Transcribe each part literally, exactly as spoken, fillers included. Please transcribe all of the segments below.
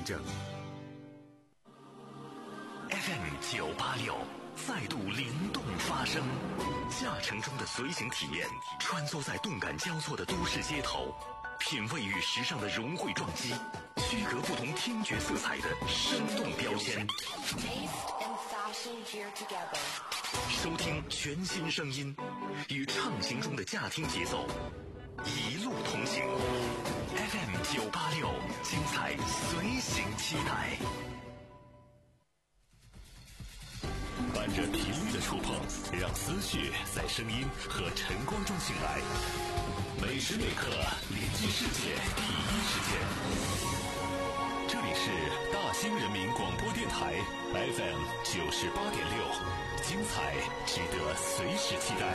证。F M 九八六再度灵动发声，驾乘中的随行体验，穿梭在动感交错的都市街头，品味与时尚的融汇撞击，区隔不同听觉色彩的生动标签。收听全新声音，与畅行中的驾听节奏一路同行。F M 九八六，精彩随行期待。伴着频率的触碰，让思绪在声音和晨光中醒来。每时每刻连接世界第一时间。这里是大兴人民广播电台 F M 九十八点六，精彩值得随时期待。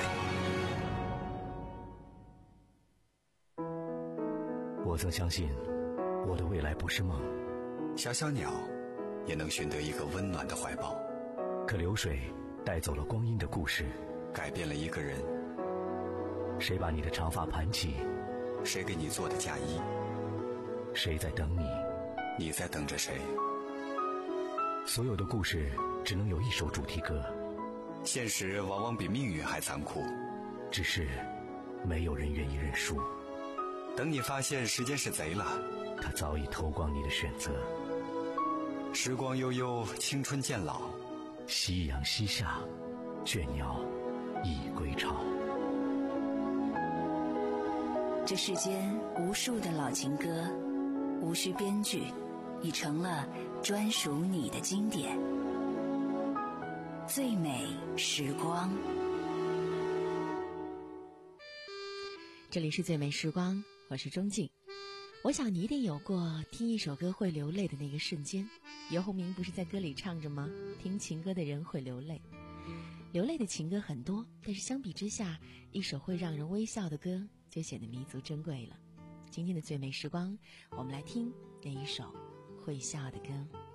我曾相信，我的未来不是梦。 小小鸟也能寻得一个温暖的怀抱。 可流水带走了光阴的故事， 改变了一个人。 谁把你的长发盘起？ 谁给你做的嫁衣？ 谁在等你？ 你在等着谁？ 所有的故事只能有一首主题歌。 现实往往比命运还残酷， 只是没有人愿意认输。 等你发现时间是贼了， 他早已偷光你的选择。 时光悠悠，青春渐老， 夕阳西下，倦鸟已归巢。 这世间无数的老情歌，无需编剧，已成了专属你的经典。最美时光， 这里是最美时光，我是钟静。我想你一定有过听一首歌会流泪的那个瞬间。游鸿明不是在歌里唱着吗？听情歌的人会流泪。流泪的情歌很多，但是相比之下，一首会让人微笑的歌就显得弥足珍贵了。今天的最美时光，我们来听那一首会笑的歌。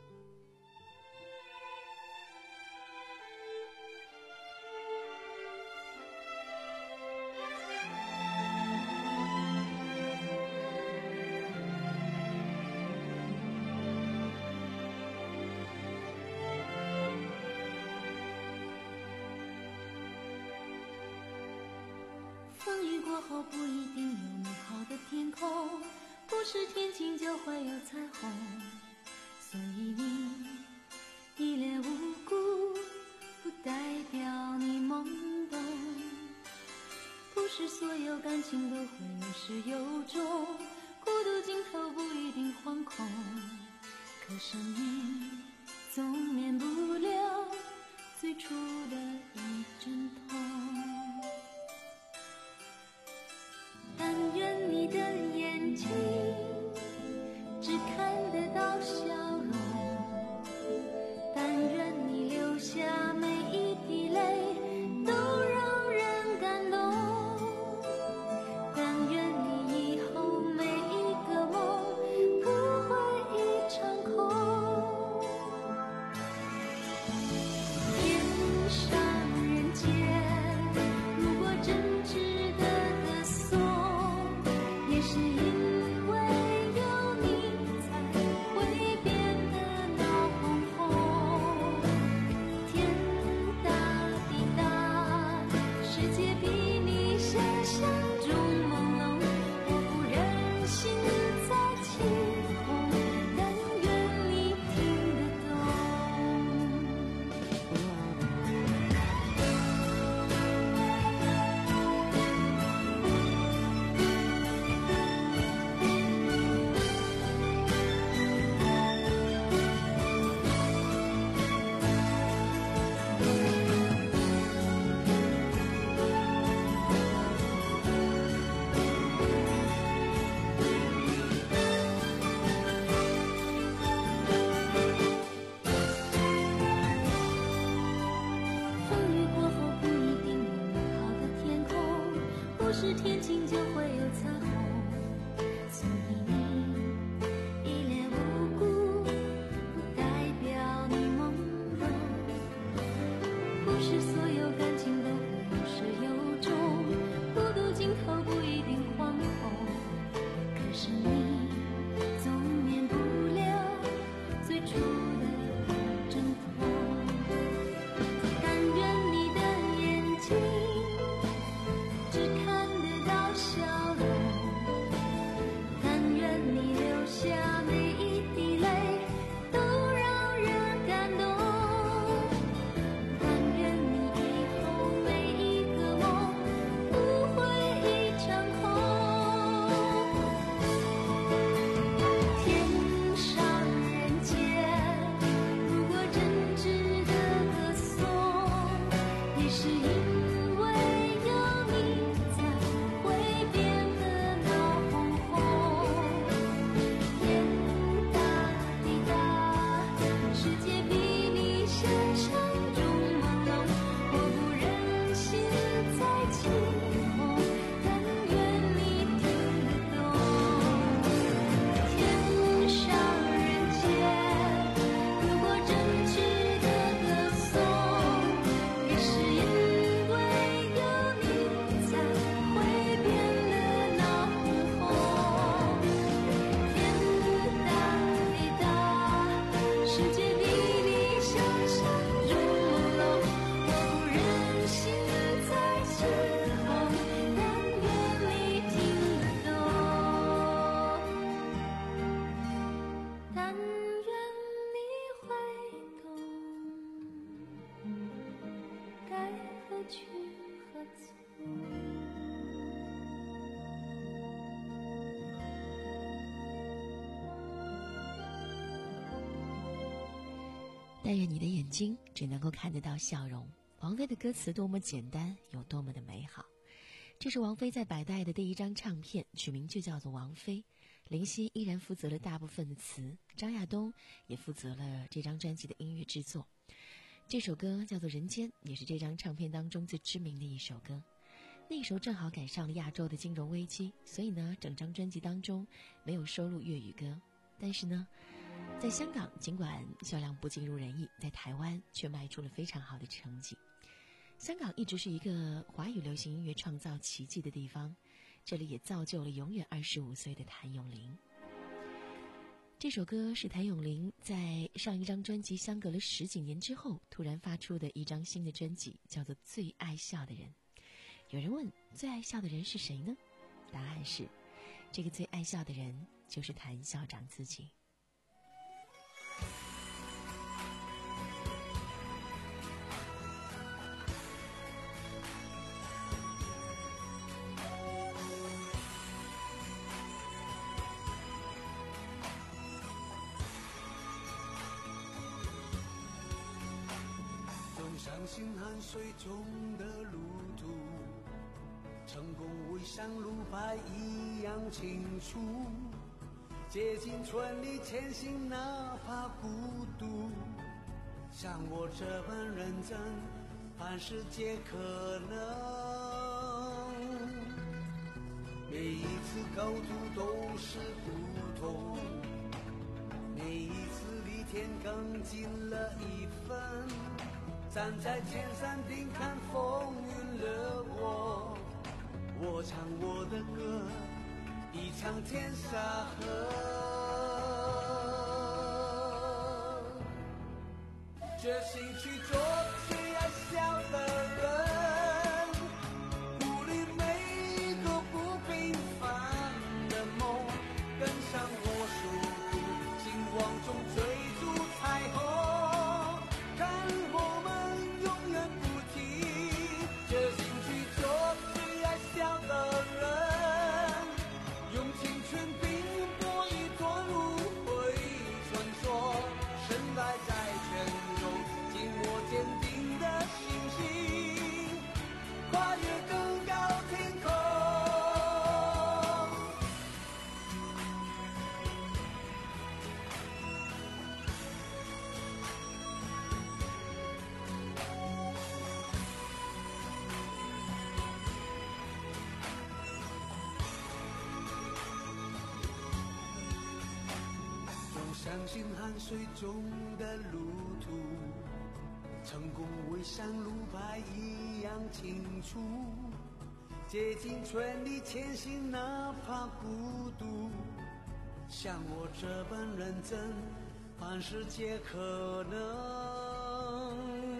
后不一定有美好的天空，不是天晴就会有彩虹，所以你一脸无辜不代表你懵懂，不是所有感情都会有始有终，孤独尽头不一定惶恐，可生命总免不了最初的一阵痛。但愿你的眼睛只看得到笑容，但愿你流下每一滴泪都让人感动，但愿你以后每一个梦不会一场空。天上人间，如果真值得歌颂，也是因为有你才会变得闹哄哄。天大地大，世界比你想象中朦胧，我不忍心再起哄，但愿你听得懂。风雨过后不一定有美好的天空，不是天晴就会有彩虹，所以你一脸无辜不代表你懵懂，不是所有感情都会有始有终，孤独尽头不一定惶恐，可是你总免不了去何从？ 但愿你的眼睛只能够看得到笑容。王菲的歌词多么简单，有多么的美好。这是王菲在百代的第一张唱片，取名就叫做王菲。林夕依然负责了大部分的词，张亚东也负责了这张专辑的音乐制作。这首歌叫做《人间》，也是这张唱片当中最知名的一首歌。那时候正好赶上了亚洲的金融危机，所以呢，整张专辑当中没有收录粤语歌。但是呢，在香港尽管销量不尽如人意，在台湾却卖出了非常好的成绩。香港一直是一个华语流行音乐创造奇迹的地方，这里也造就了永远二十五岁的谭咏麟。这首歌是谭咏麟在上一张专辑相隔了十几年之后突然发出的一张新的专辑，叫做《最爱笑的人》。有人问，最爱笑的人是谁呢？答案是，这个最爱笑的人就是谭校长自己。 相信汗水中的路途，成功会像路牌一样清楚，竭尽全力前行，哪怕孤独。像我这般认真，凡事皆可能。每一次高度都是不同，每一次离天更近了一分。站在千山顶看风云掠过，我唱我的歌，一场天沙河。决心去做最爱笑的人，鼓励每一个不平凡的梦，跟上我速度，星光中追逐彩虹。相信汗水中的路途，成功会像路牌一样清楚，竭尽全力前行，哪怕孤独。像我这般认真，凡事皆可能。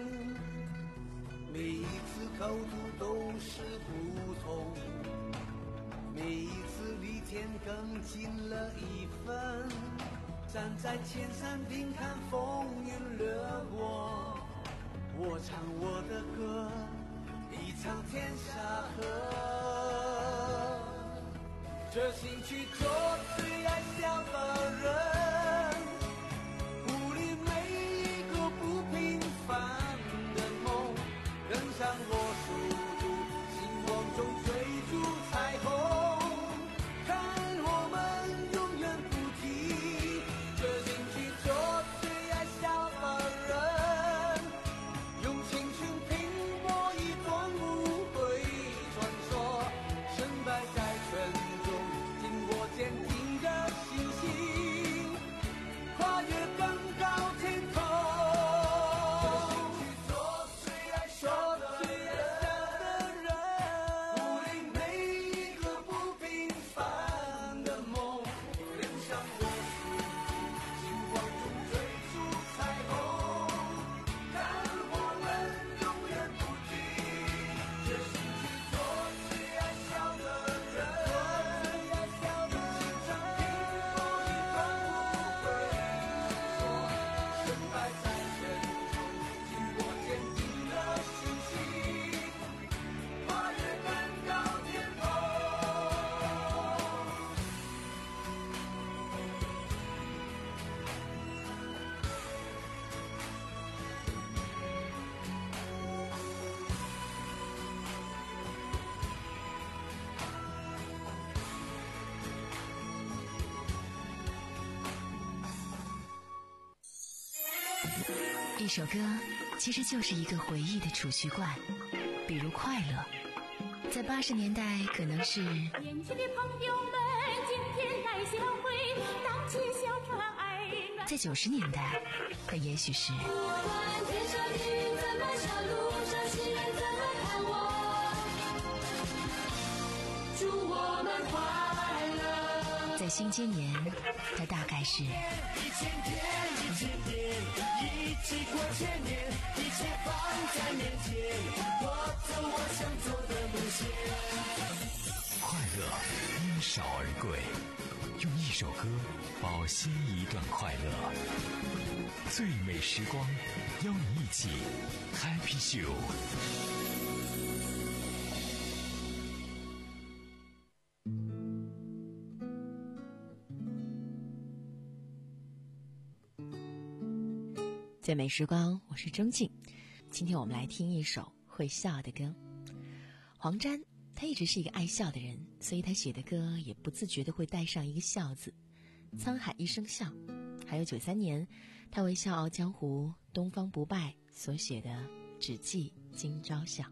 每一次高度都是不同，每一次离天更近了一分。站在千山顶看风云掠过，我唱我的歌，一场天沙河。决心去做最爱笑的人，鼓励每一个不平凡的梦，跟上我速度，星光中追逐彩虹。坚定的信心， 一首歌其实就是一个回忆的储蓄罐，比如快乐，在八十年代可能是年轻的朋友们，今天来相会，荡起小船儿。 在九十年代，它也许是不管天上雨怎么下，路上行人怎么看我，祝我们快乐。 在新千年，它大概是一千天，一千天，一起过千年，一切放在面前，我走我想走的路线。 快乐因少而贵，用一首歌保鲜一段快乐。最美时光，邀你一起 Happy Show。 最美时光，我是钟静。今天我们来听一首会笑的歌。黄沾他一直是一个爱笑的人，所以他写的歌也不自觉地会带上一个笑字。沧海一声笑，还有九三年他为《笑傲江湖》《东方不败》所写的只记今朝笑。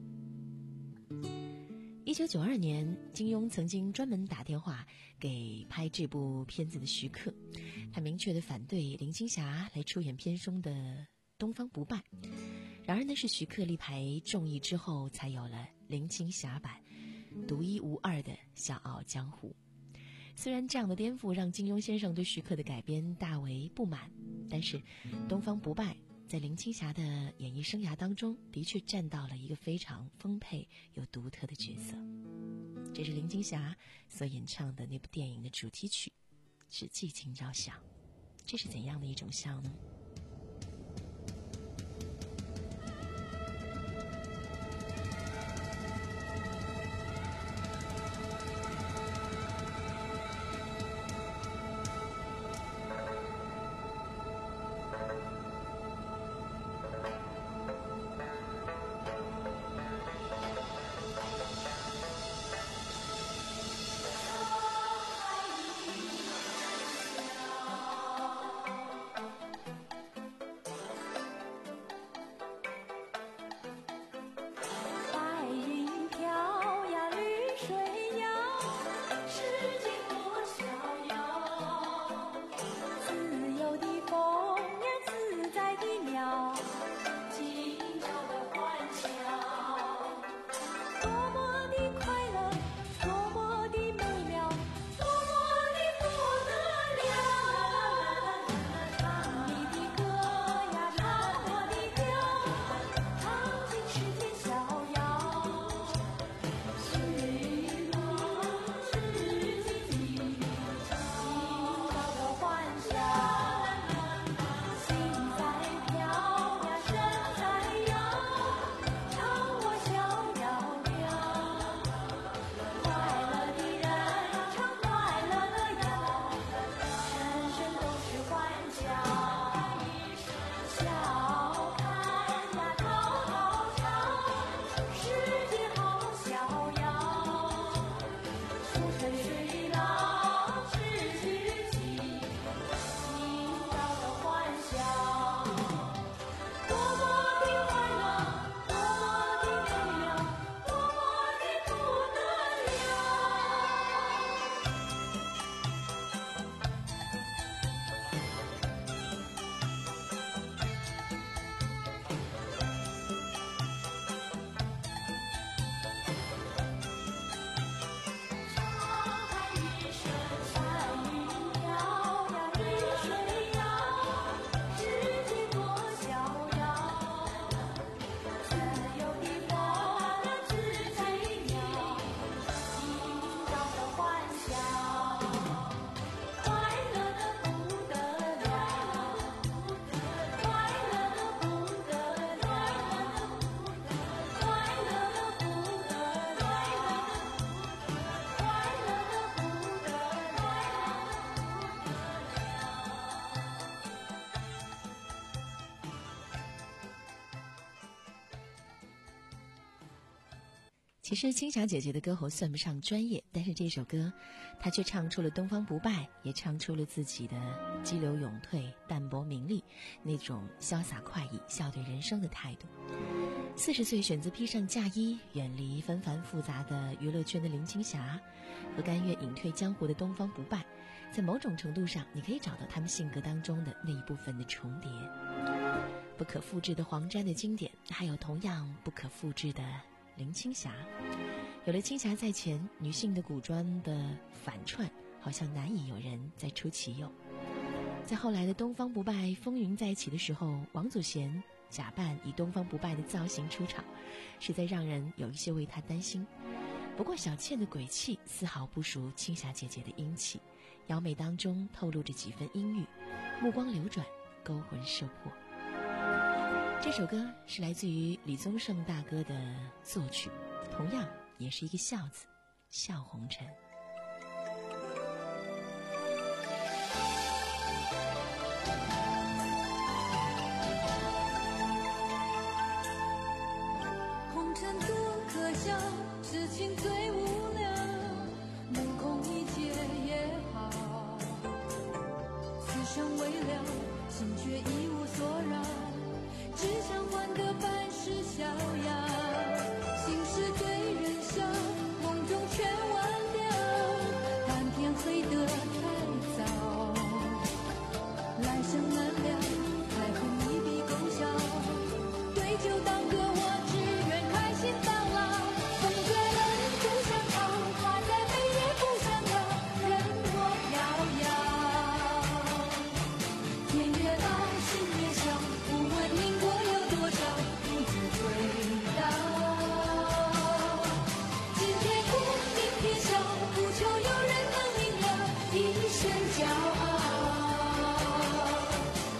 一九九二年，金庸曾经专门打电话给拍这部片子的徐克，他明确地反对林青霞来出演片中的《东方不败》。然而呢，是徐克力排众议之后，才有了林青霞版独一无二的《笑傲江湖》。虽然这样的颠覆让金庸先生对徐克的改编大为不满，但是《东方不败》在林青霞的演艺生涯当中的确占到了一个非常丰沛又独特的角色。这是林青霞所演唱的那部电影的主题曲《只记今朝笑》。这是怎样的一种笑呢？ 是其实青霞姐姐的歌喉算不上专业，但是这首歌她却唱出了东方不败，也唱出了自己的激流勇退、淡泊名利，那种潇洒快意、笑对人生的态度。四十岁选择披上嫁衣，远离纷繁复杂的娱乐圈的林青霞，和甘愿隐退江湖的东方不败，在某种程度上，你可以找到他们性格当中的那一部分的重叠。不可复制的黄沾的经典，还有同样不可复制的林青霞。有了青霞在前，女性的古装的反串好像难以有人再出其右。在后来的东方不败风云再起的时候，王祖贤假扮以东方不败的造型出场，实在让人有一些为她担心。不过小倩的鬼气丝毫不输青霞姐姐的英气，妖媚当中透露着几分阴郁，目光流转，勾魂摄魄。这首歌是来自于李宗盛大哥的作曲，同样也是一个笑字，笑红尘。 红尘多可笑，痴情最无聊，目空一切也好，此生未了，心却一无所扰，只想换个半世逍遥，心事对人笑，梦中全忘掉，看天黑得太早，来生难料，还恨一笔勾销，对酒当歌，我只愿开心到老，风吹冷不想逃，花再美也不想要，任我摇摇，天越高心越小，不问因果有多少，不知追悼。今天哭，明天笑，不求有人能明了，一生骄傲。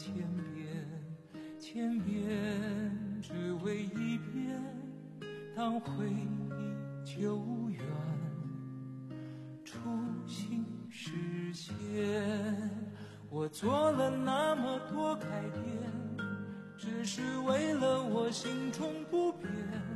千遍千遍，只为一遍当回忆久远，初心实现。我做了那么多改变，只是为了我心中不变，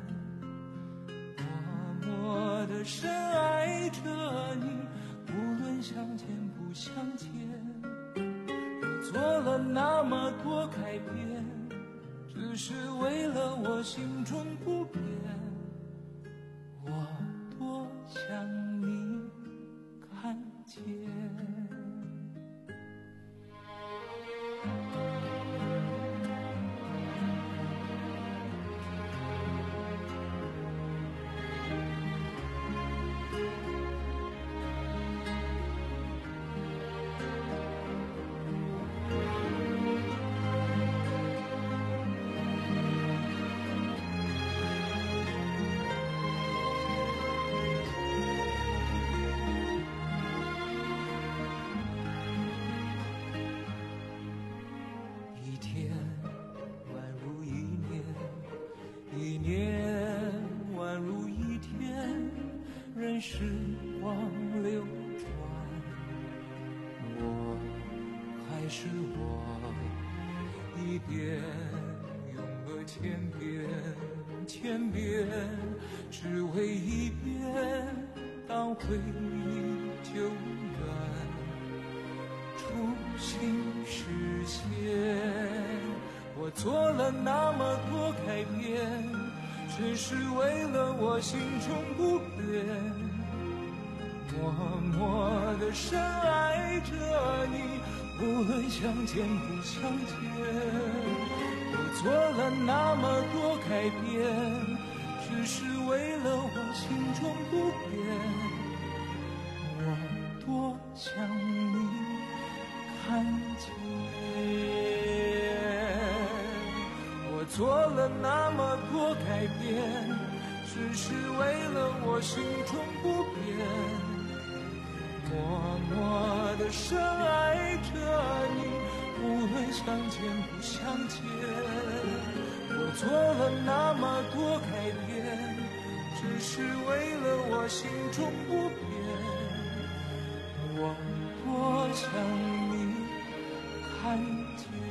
默默地深爱着你，无论相见不相见。我做了那么多改变，只是为了我心中不变，我多想你看见。时光流转，我还是我，一遍用了千遍千遍，只为一遍当回忆久远，初心实现。我做了那么多改变，只是为了我心中不变，默默地深爱着你，无论相见不相见。我做了那么多改变，只是为了我心中不变，我多想你看见。我做了那么多改变，只是为了我心中不变，默默地深爱着你，无论相见不相见。我做了那么多改变，只是为了我心中不变，我多想你看见。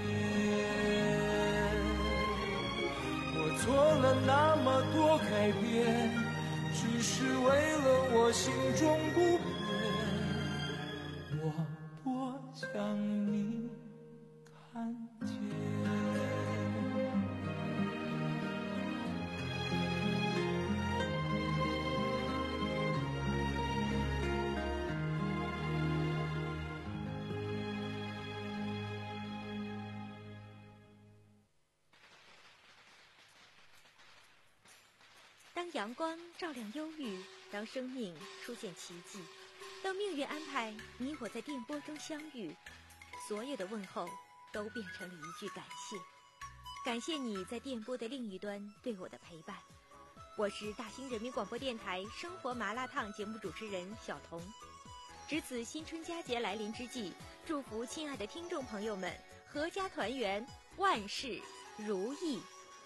我做了那么多改变，只是为了我心中不变，我多想你看见。 当阳光照亮忧郁，当生命出现奇迹，当命运安排你我在电波中相遇，所有的问候都变成了一句感谢。感谢你在电波的另一端对我的陪伴。我是大兴人民广播电台生活麻辣烫节目主持人小彤。值此新春佳节来临之际，祝福亲爱的听众朋友们阖家团圆，万事如意。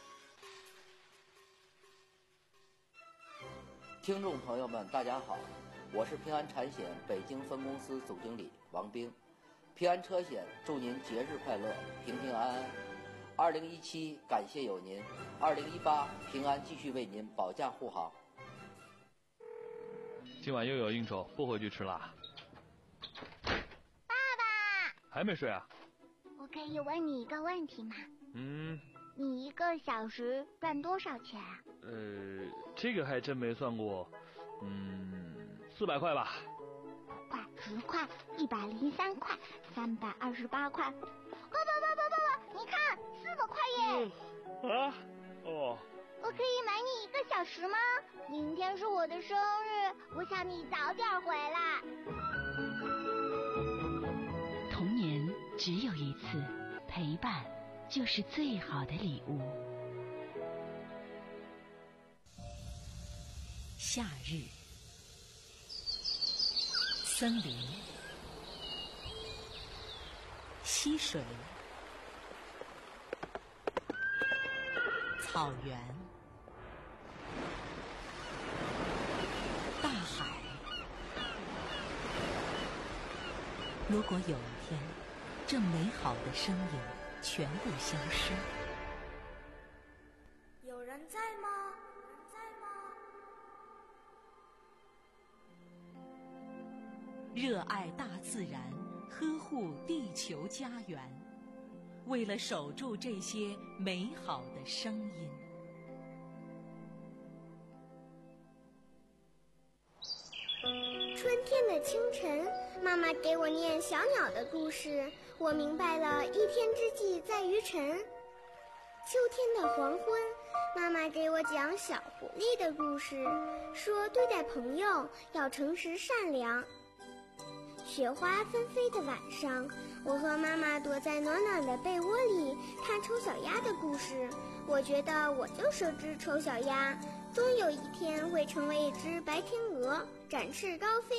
听众朋友们大家好，我是平安产险北京分公司总经理王兵。平安车险祝您节日快乐，平平安安。二零一七感谢有您，二零一八平安继续为您保驾护航。 今晚又有应酬，不回去吃了。 爸爸还没睡啊？ 我可以问你一个问题吗？ 嗯， 你一个小时赚多少钱啊？ 呃，这个还真没算过，嗯，四百块吧。 五块、十块、一百零三块、三百二十八块。爸爸爸爸爸爸，你看，四百块耶！ 嗯、啊，哦。 我可以买你一个小时吗？明天是我的生日，我想你早点回来。 童年只有一次，陪伴就是最好的礼物。夏日，森林，溪水， 草原、大海。如果有一天，这美好的声音全部消失， 有人在吗？在吗？ 热爱大自然，呵护地球家园，为了守住这些美好的声音。 春天的清晨，妈妈给我念小鸟的故事，我明白了一天之计在于晨。秋天的黄昏，妈妈给我讲小狐狸的故事，说对待朋友要诚实善良。雪花纷飞的晚上，我和妈妈躲在暖暖的被窝里看丑小鸭的故事，我觉得我就是只丑小鸭，终有一天会成为一只白天鹅，展翅高飞。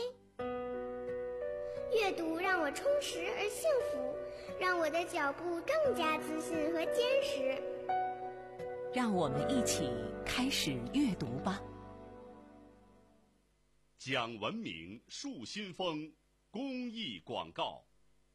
阅读让我充实而幸福，让我的脚步更加自信和坚实。 让我们一起开始阅读吧。 讲文明树新风公益广告，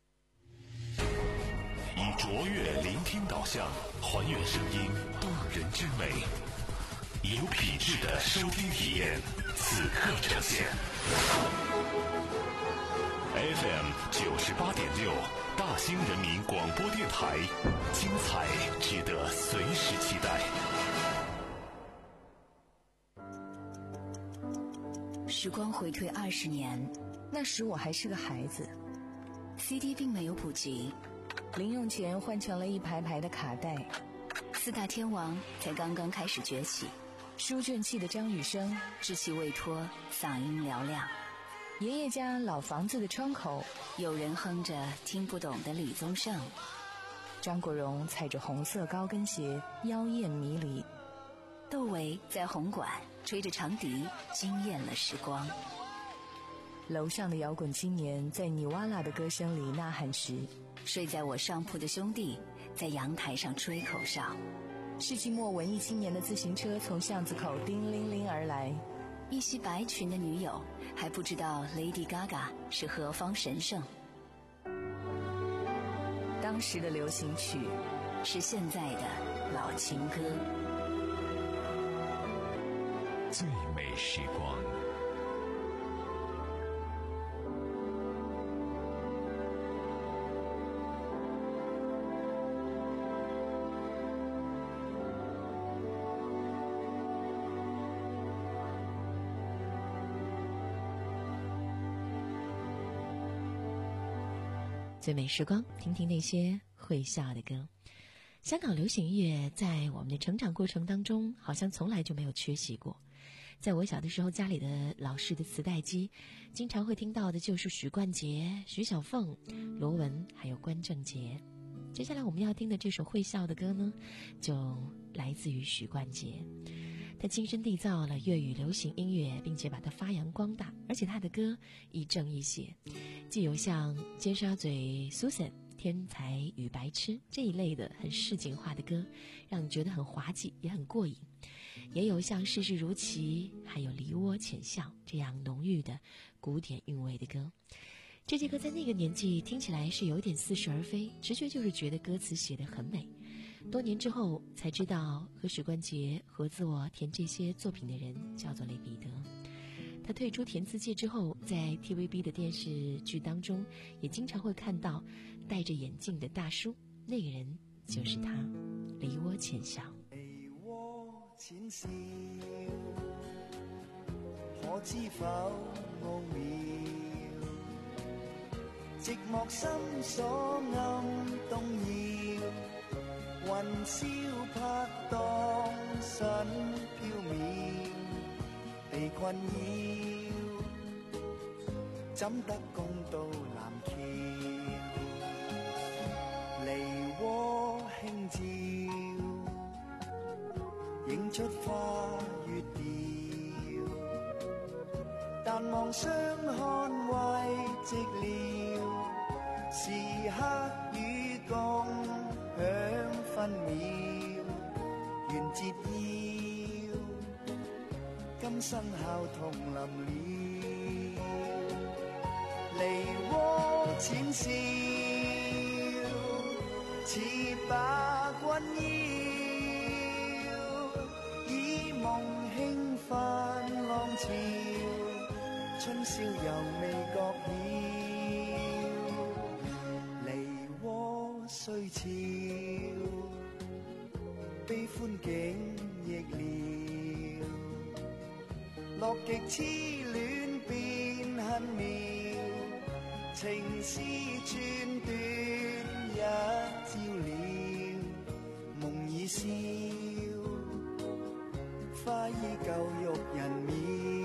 以卓越聆听导向，还原声音动人之美，以有品质的收听体验，此刻呈现。F M 九十八点六，大兴人民广播电台，精彩值得随时期待。 时光回退二十年，那时我还是个孩子 ，C D 并没有普及，零用钱换成了一排排的卡带，四大天王才刚刚开始崛起，书卷气的张雨生稚气未脱，嗓音嘹亮。爷爷家老房子的窗口，有人哼着听不懂的李宗盛。张国荣踩着红色高跟鞋，妖艳迷离。窦唯在红馆吹着长笛，惊艳了时光。楼上的摇滚青年在尼瓦拉的歌声里呐喊时，睡在我上铺的兄弟在阳台上吹口哨。世纪末文艺青年的自行车从巷子口叮铃铃而来，一袭白裙的女友还不知道 Lady Gaga 是何方神圣。当时的流行曲是现在的老情歌。 最美时光， 最美时光，听听那些会笑的歌。香港流行音乐在我们的成长过程当中，好像从来就没有缺席过。在我小的时候，家里的老式的磁带机，经常会听到的就是许冠杰、徐小凤、罗文，还有关正杰。接下来我们要听的这首会笑的歌呢，就来自于许冠杰。他亲身缔造了粤语流行音乐，并且把它发扬光大，而且他的歌亦正亦邪，既有像尖沙咀 Susan、天才与白痴这一类的很市井化的歌，让你觉得很滑稽也很过瘾，也有像世事如棋还有梨涡浅笑这样浓郁的古典韵味的歌。这些歌在那个年纪听起来是有点似是而非，直觉就是觉得歌词写得很美。多年之后才知道，和许冠杰合作填这些作品的人叫做雷彼得。他退出填词界之后，在 T V B 的电视剧当中也经常会看到戴着眼镜的大叔，那个人就是他，梨涡浅笑。 梨涡淺笑，可知否奧妙？寂寞心所暗動搖，雲霄拍蕩神飄渺，被困擾，怎得公到南橋？梨渦輕照，映出花月調，但望相看慰寂寥，時刻與共享分秒，緣節永生效同林了，梨渦淺笑，似把君邀，以夢輕泛浪潮，春宵猶未覺曉，梨渦雖俏，悲歡景亦了，樂極痴戀變恨妙，情絲寸斷一朝了，夢已消，花依舊欲人渺。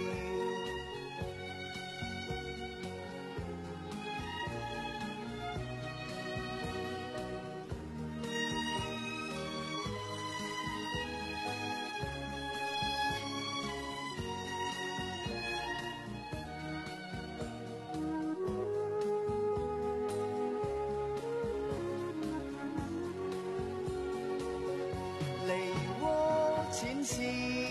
淺笑，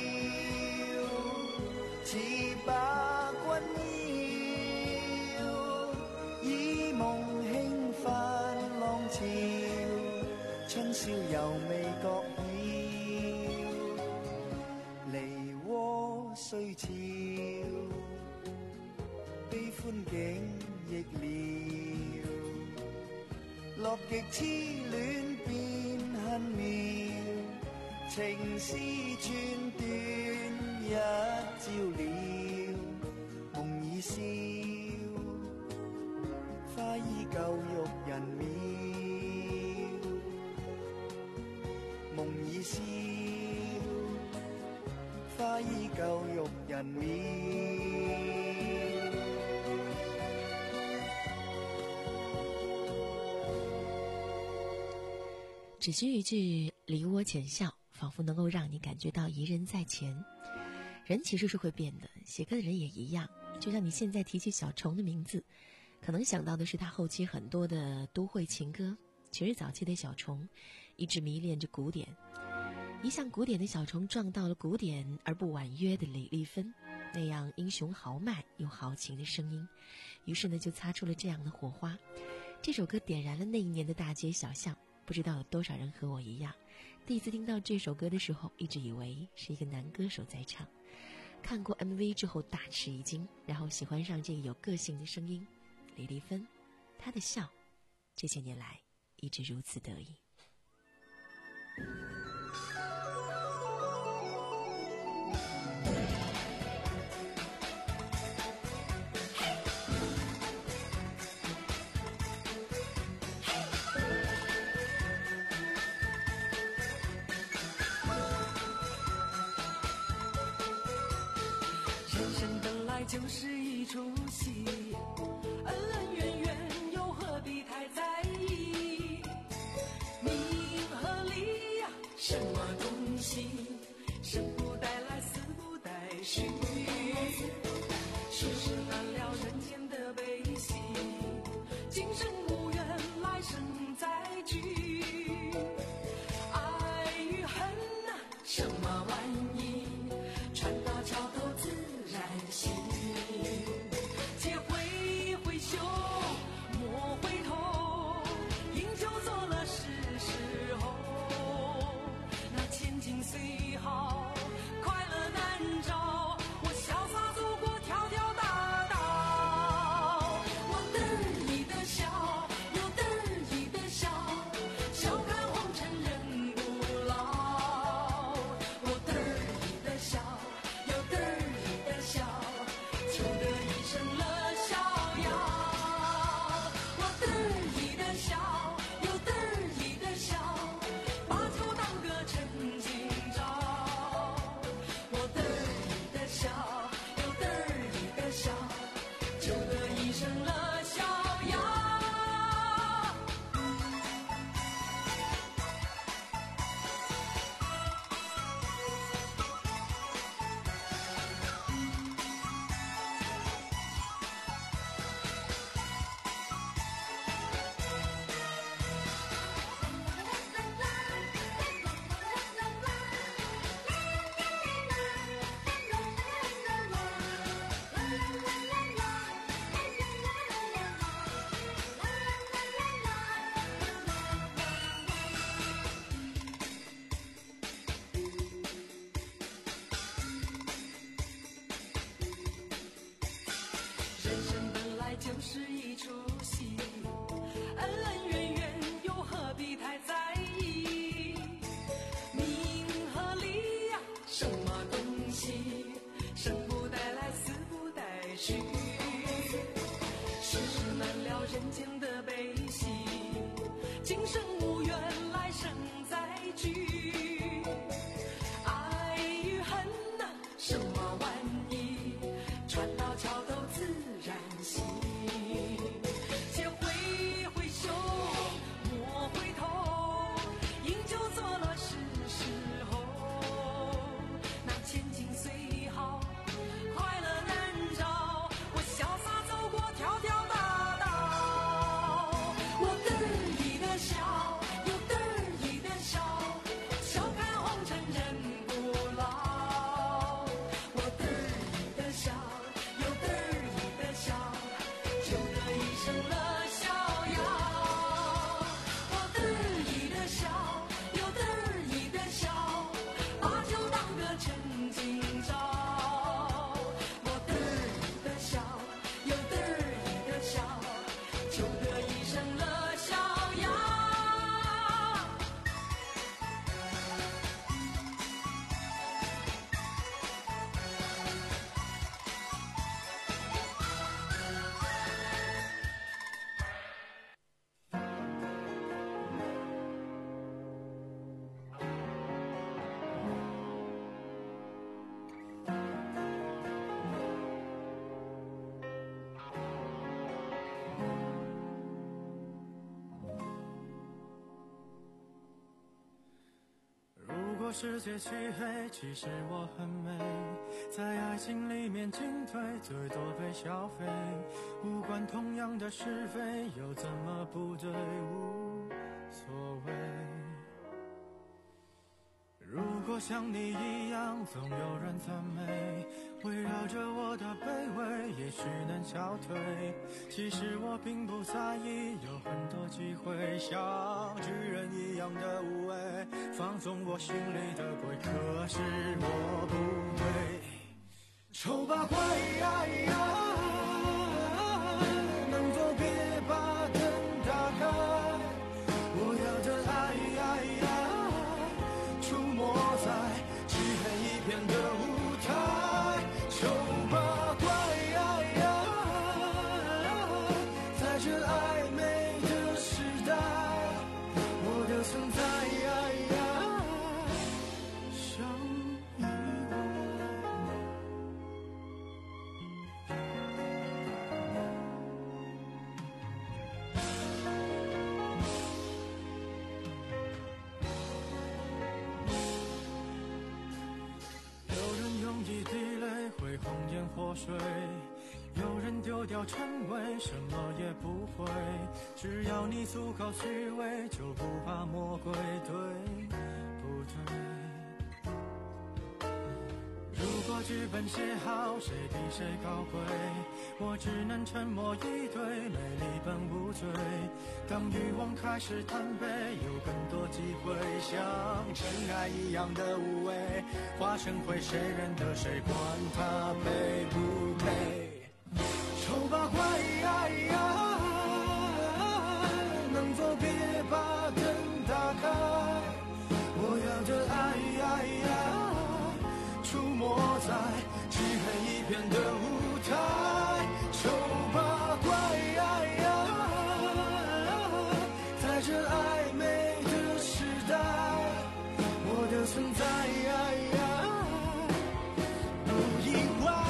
似把君邀，以夢輕泛浪潮，春宵猶未覺曉，梨渦雖俏，悲歡景亦了，樂極痴戀變恨妙，情絲寸斷一朝了，夢已消，花依舊欲人渺，夢已消，花依舊欲人渺。 只需一句梨涡浅笑，仿佛能够让你感觉到宜人在前。人其实是会变的，写歌的人也一样。就像你现在提起小虫的名字，可能想到的是他后期很多的都会情歌，其实早期的小虫一直迷恋着古典。一向古典的小虫撞到了古典而不婉约的李丽芬，那样英雄豪迈又豪情的声音，于是呢就擦出了这样的火花。这首歌点燃了那一年的大街小巷，不知道有多少人和我一样，第一次听到这首歌的时候，一直以为是一个男歌手在唱，看过 M V 之后大吃一惊，然后喜欢上这个有个性的声音。李丽芬，她的笑这些年来一直如此得意。 就是一出戏，恩恩怨怨又何必太在意？名和利呀，什么东西？生不带来，死不带去，世事难料人间的悲喜，今生无缘，来生再聚。爱与恨啊，什么玩意？船到桥头自然行。 果世界漆黑，其实我很美，在爱情里面进退，最多被消费。无关同样的是非，又怎么不对？无所谓。如果像你一样，总有人赞美，围绕着我的卑微，也许能消退。其实我并不在意，有很多机会像巨人一样的无畏，放纵我心里的鬼。可是我不对，丑八怪呀，能否别把灯打开？我要的爱出没在漆黑一片的舞台，丑八怪在这暧昧的时代，我的存在像意外。一滴泪会红颜祸水，有人丢掉称谓，什么也不会。只要你足够虚伪，就不怕魔鬼，对不对？如果剧本写好，谁比谁高贵？我只能沉默以对，美丽本无罪。当欲望开始贪杯，有更多机会像尘埃一样的无畏，化成灰，谁认得谁？管他配不配？丑八怪能否别把灯打开？我要的爱出没在漆黑一片的舞台，丑八怪在这暧昧的时代，我的存在不意外。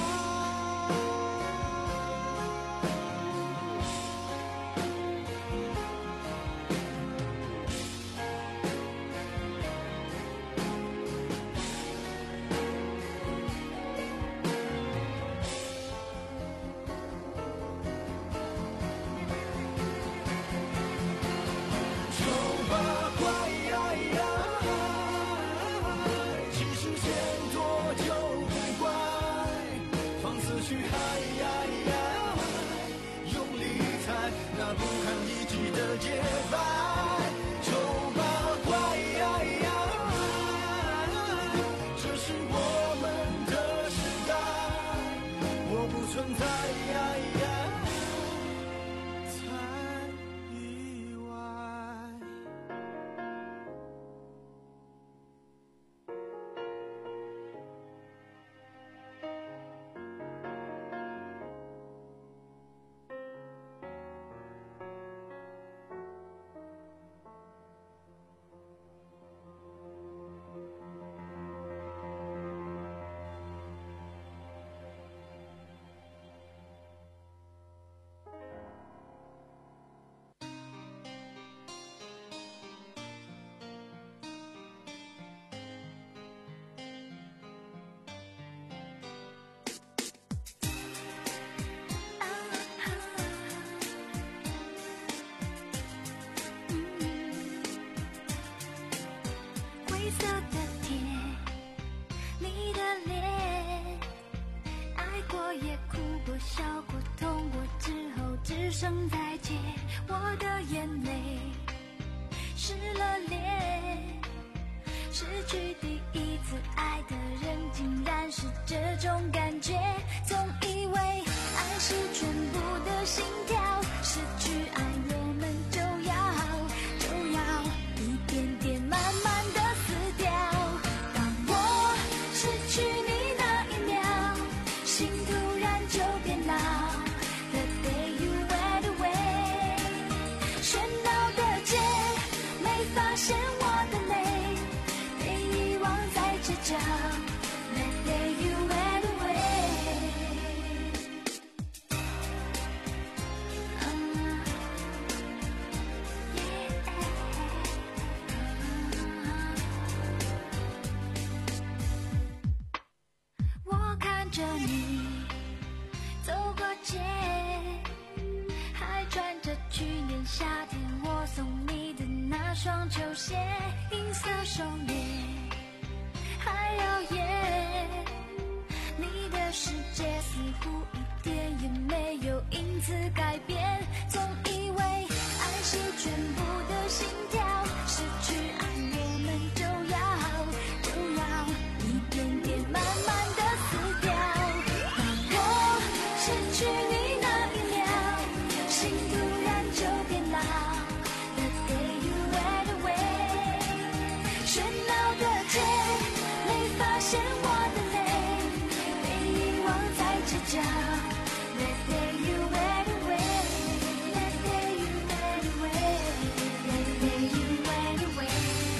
灰色的天，你的脸，爱过也哭过，笑过，痛过之后只剩再见。我的眼泪湿了脸，失去第一次爱的人竟然是这种感觉。总以为爱是全部的心跳，失去爱我们就要就要一点点慢慢的死掉。当我失去你那一秒，心突然就变老。The day you went away， 喧闹的街没发现我的泪，被遗忘在街角。The day you went away， 看着你走过街，还穿着去年夏天我送你的那双球鞋，银色手链还摇曳，你的世界似乎一点也没有因此改变，总以为爱是全部的心跳，失去爱我们就要就要一点点慢慢的死掉，当我失去你那一秒，心突然就变老， The day you went away， 喧闹的街没发现我的泪，被遗忘在街角， The day you went away， The day you went away， The day you went away。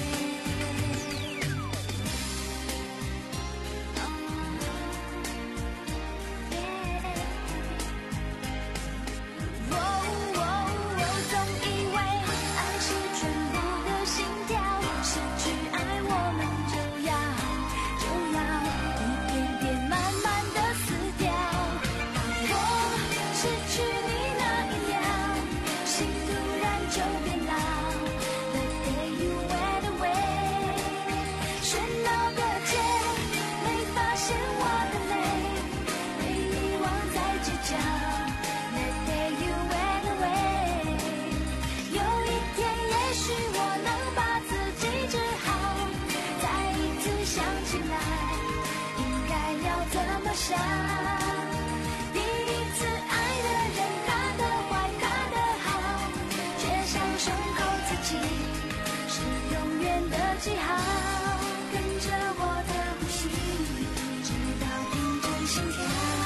哦哦哦，总以为爱是全部的心跳，失去爱我们就要就要一点点慢慢的死掉，当我失去你那一秒，心突然就变老， The day you went away， 喧闹的街没发现我的泪，被遗忘在街角， The day you went away， 有一天也许我能把自己治好，再一次想起来应该要怎么想，第一次爱的人看得坏看得好，却像胸口自己是永远的记号，跟着我的呼吸直到停止心跳。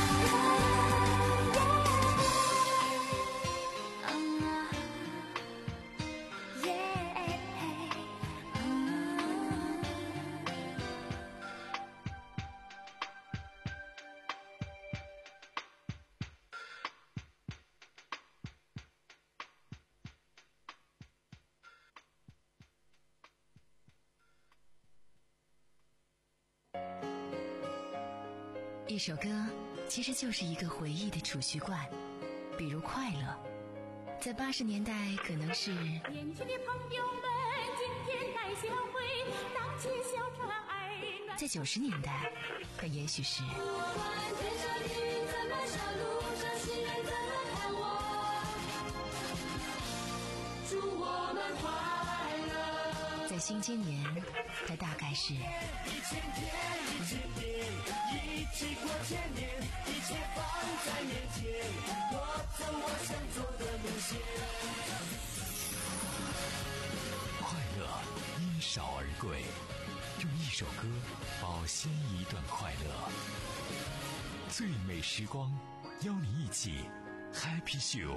一首歌其实就是一个回忆的储蓄罐，比如快乐，在八十年代可能是年轻的朋友们，今天带相会，荡起小船儿暖。 在九十年代，它也许是天上的云怎么笑，路上行人怎么看我，祝我们快乐。 在新今年，它大概是一千天一千年，一起过千年，一切放在面前，我走我想走的路线。 快乐因少而贵，用一首歌保鲜一段快乐。最美时光，邀你一起 Happy Show。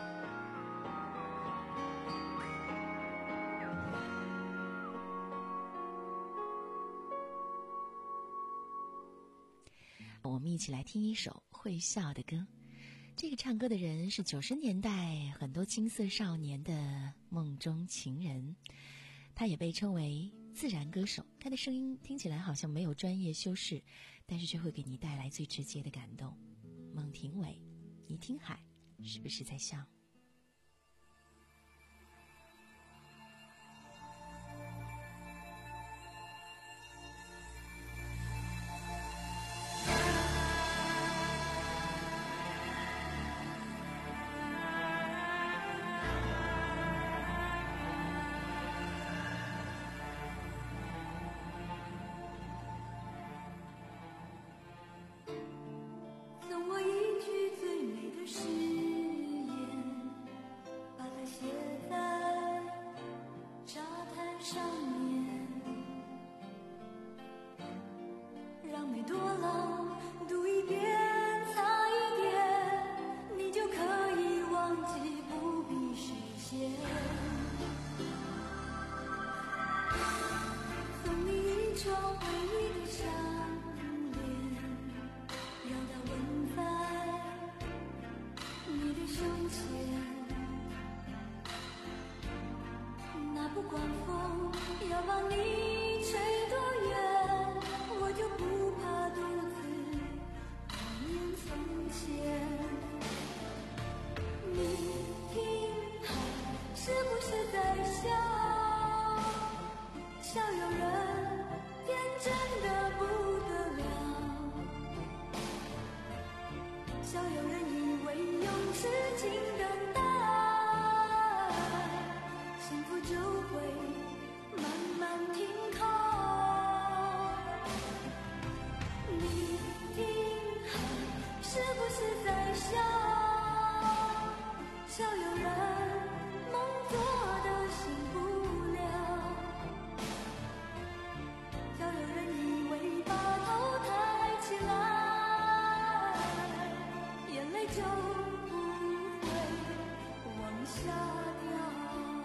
我们一起来听一首会笑的歌。这个唱歌的人是九十年代很多青涩少年的梦中情人，他也被称为自然歌手。他的声音听起来好像没有专业修饰，但是却会给你带来最直接的感动。孟庭苇，你听海是不是在笑？ 送我一句最美的誓言，把它写在沙滩上面，让每朵浪读一遍，擦一点，你就可以忘记，不必实现。送你一双回忆的项链，让它吻在你的胸前，那不管风要把你吹多远，我就不怕独自有人天真的不得了，笑有人以为用痴情等待，幸福就会慢慢停靠。你听海是不是在笑？笑有人梦做的醒不了，笑有人以为把头抬起来，眼泪就不会往下掉。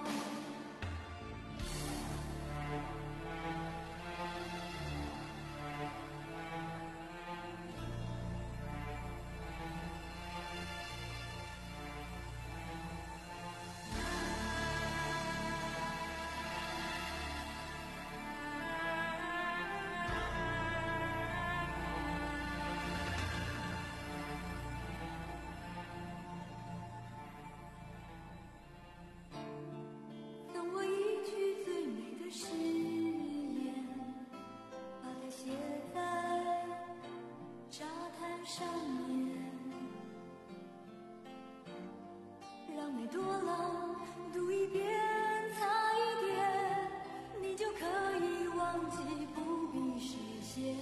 送我一句最美的誓言，把它写在沙滩上面，让每朵浪读一遍擦一点，你就可以忘记，不必实现。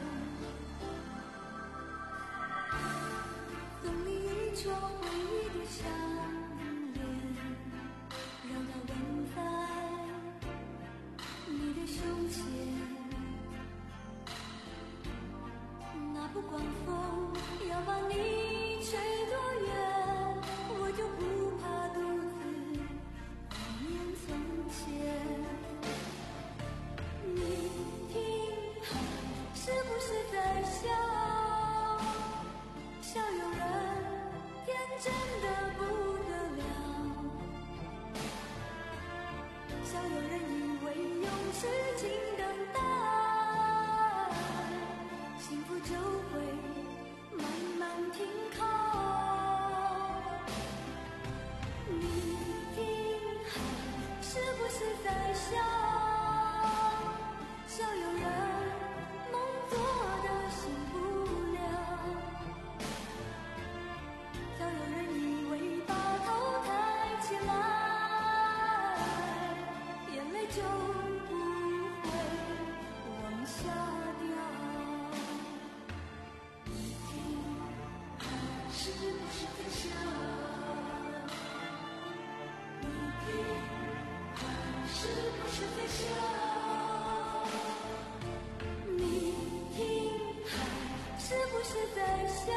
送你一串回忆的项链，让它吻在你的胸前，那不管风要把你吹多远，我就不怕独自怀念从前。你听海是不是在笑？笑有人天真的不得了，笑有人以为用痴情等待，幸福就会慢慢停靠。你听海是不是在笑？笑有人梦做的醒不了，笑有人以为把头抬起来，眼泪就不会往下掉。你听海是不是在笑？你听海是不是在笑？你听海是不是在笑？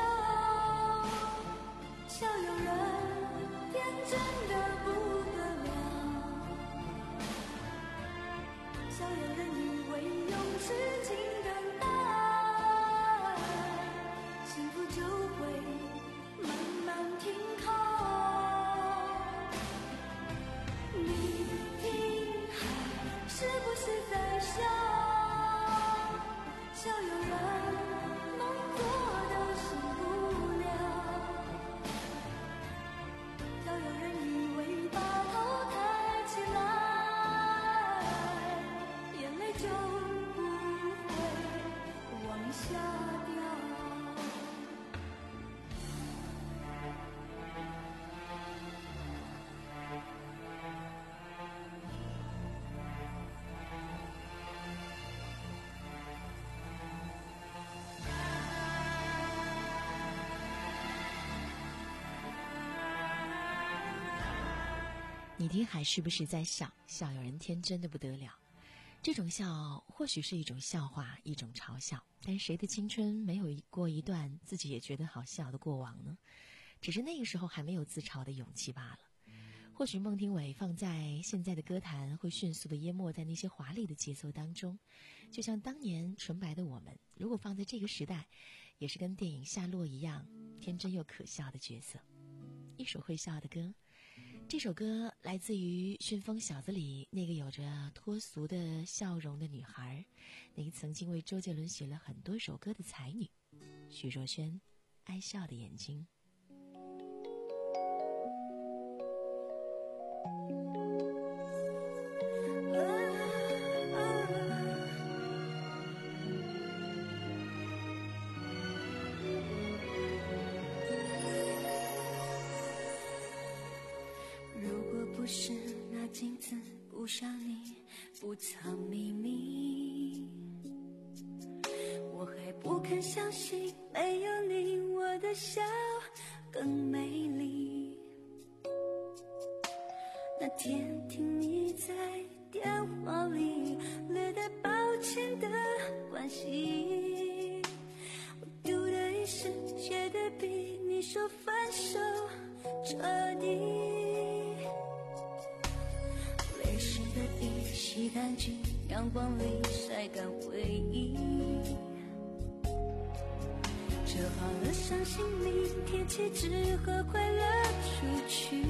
笑有人天真的不得了，笑有人以为用痴情等待，幸福就会慢慢停靠。你听海是不是在笑？笑有人梦做的醒不了，笑有人以为把头抬起来，眼泪就不会往下掉。 你听海是不是在笑？笑有人天真的不得了。这种笑或许是一种笑话，一种嘲笑，但谁的青春没有过一段自己也觉得好笑的过往呢？只是那个时候还没有自嘲的勇气罢了。或许孟庭苇放在现在的歌坛会迅速的淹没在那些华丽的节奏当中，就像当年纯白的我们，如果放在这个时代，也是跟电影夏洛一样天真又可笑的角色。一首会笑的歌，这首歌来自于《旋风小子》里那个有着脱俗的笑容的女孩，那个曾经为周杰伦写了很多首歌的才女许若瑄，爱笑的眼睛。 啊啊不像你不藏秘密，我还不肯相信没有你我的笑更美丽。那天听你在电话里略带抱歉的关系，我丢的一声觉得比你说分手彻底。泪湿的衣洗干净，阳光里晒干回忆，折好了伤心明天起只和快乐出去。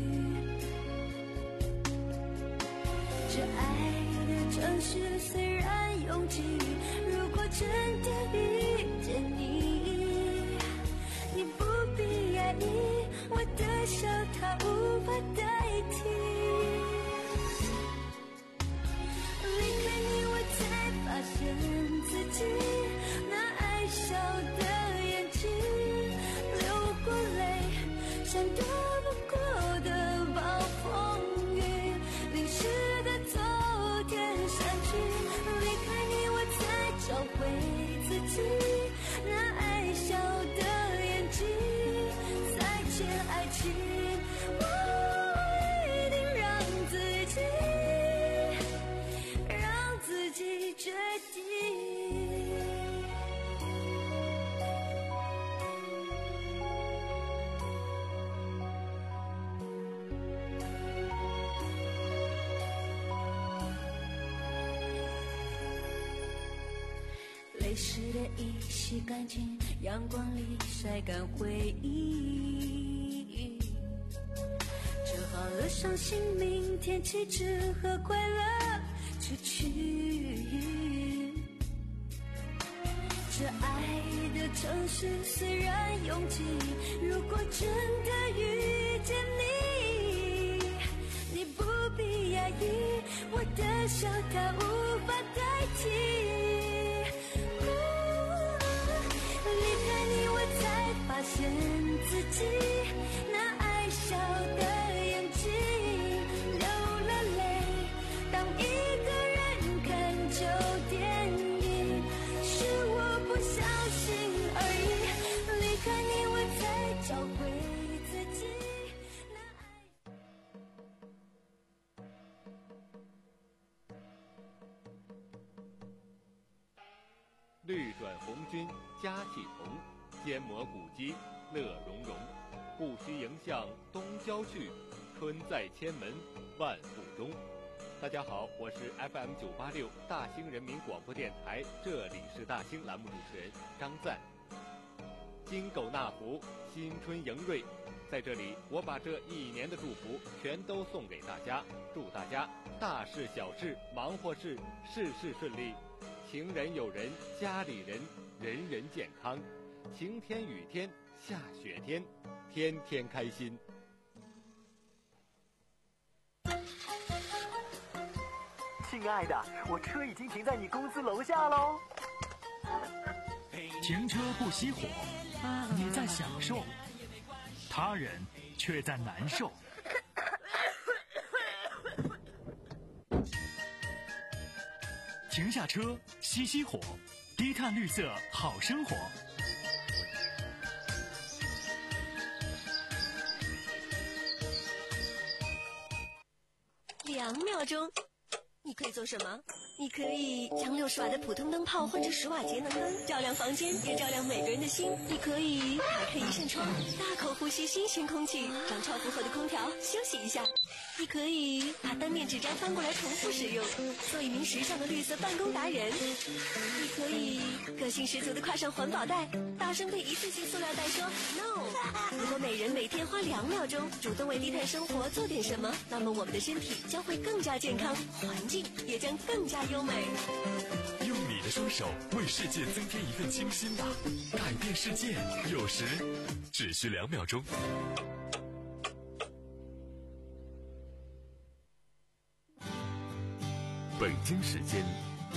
这爱的城市虽然拥挤，如果真的遇见你，你不必压抑，我的笑它无法代替。离开你我才发现自己那爱笑的眼睛，流过泪像躲不过的暴风雨，淋湿的昨天散去。离开你我才找回自己那爱笑的眼睛，再见爱情，我一定让自己让自己决定。泪湿的衣洗干净，阳光里晒干回忆，折好了伤心明天起只和快乐出去。这爱的城市虽然拥挤，如果真的遇见你，你不必压抑，我的笑它无法代替。离开你我才发现自己那爱笑的眼睛，流了泪当一个人看旧电影，是我不小心而已。离开你我才找回自己那爱。 绿转红军佳气同，坚磨古肌乐融融。不须迎向东郊去，春在千门万户中。大家好，我是 F M 九八六大兴人民广播电台，这里是大兴栏目主持人张赞。金狗纳福，新春迎瑞，在这里我把这一年的祝福全都送给大家，祝大家大事小事忙活事事事顺利，情人友人家里人人人健康，晴天雨天下雪天，天天开心。 亲爱的，我车已经停在你公司楼下喽。 停车不熄火，你在享受，他人却在难受。停下车，熄熄火，低碳绿色好生活。 两秒钟，你可以做什么？你可以将六十瓦的普通灯泡换成十瓦节能灯，照亮房间，也照亮每个人的心。你可以打开一扇窗，大口呼吸新鲜空气，让超负荷的空调休息一下。你可以把单面纸张翻过来重复使用，做一名时尚的绿色办公达人。你可以个性十足的挎上环保袋，大声对一次性塑料袋说 no。 如果每人每天花两秒钟主动为低碳生活做点什么，那么我们的身体将会更加健康，环境也将更加优美。 用你的双手为世界增添一份清新吧，改变世界有时只需两秒钟。北京时间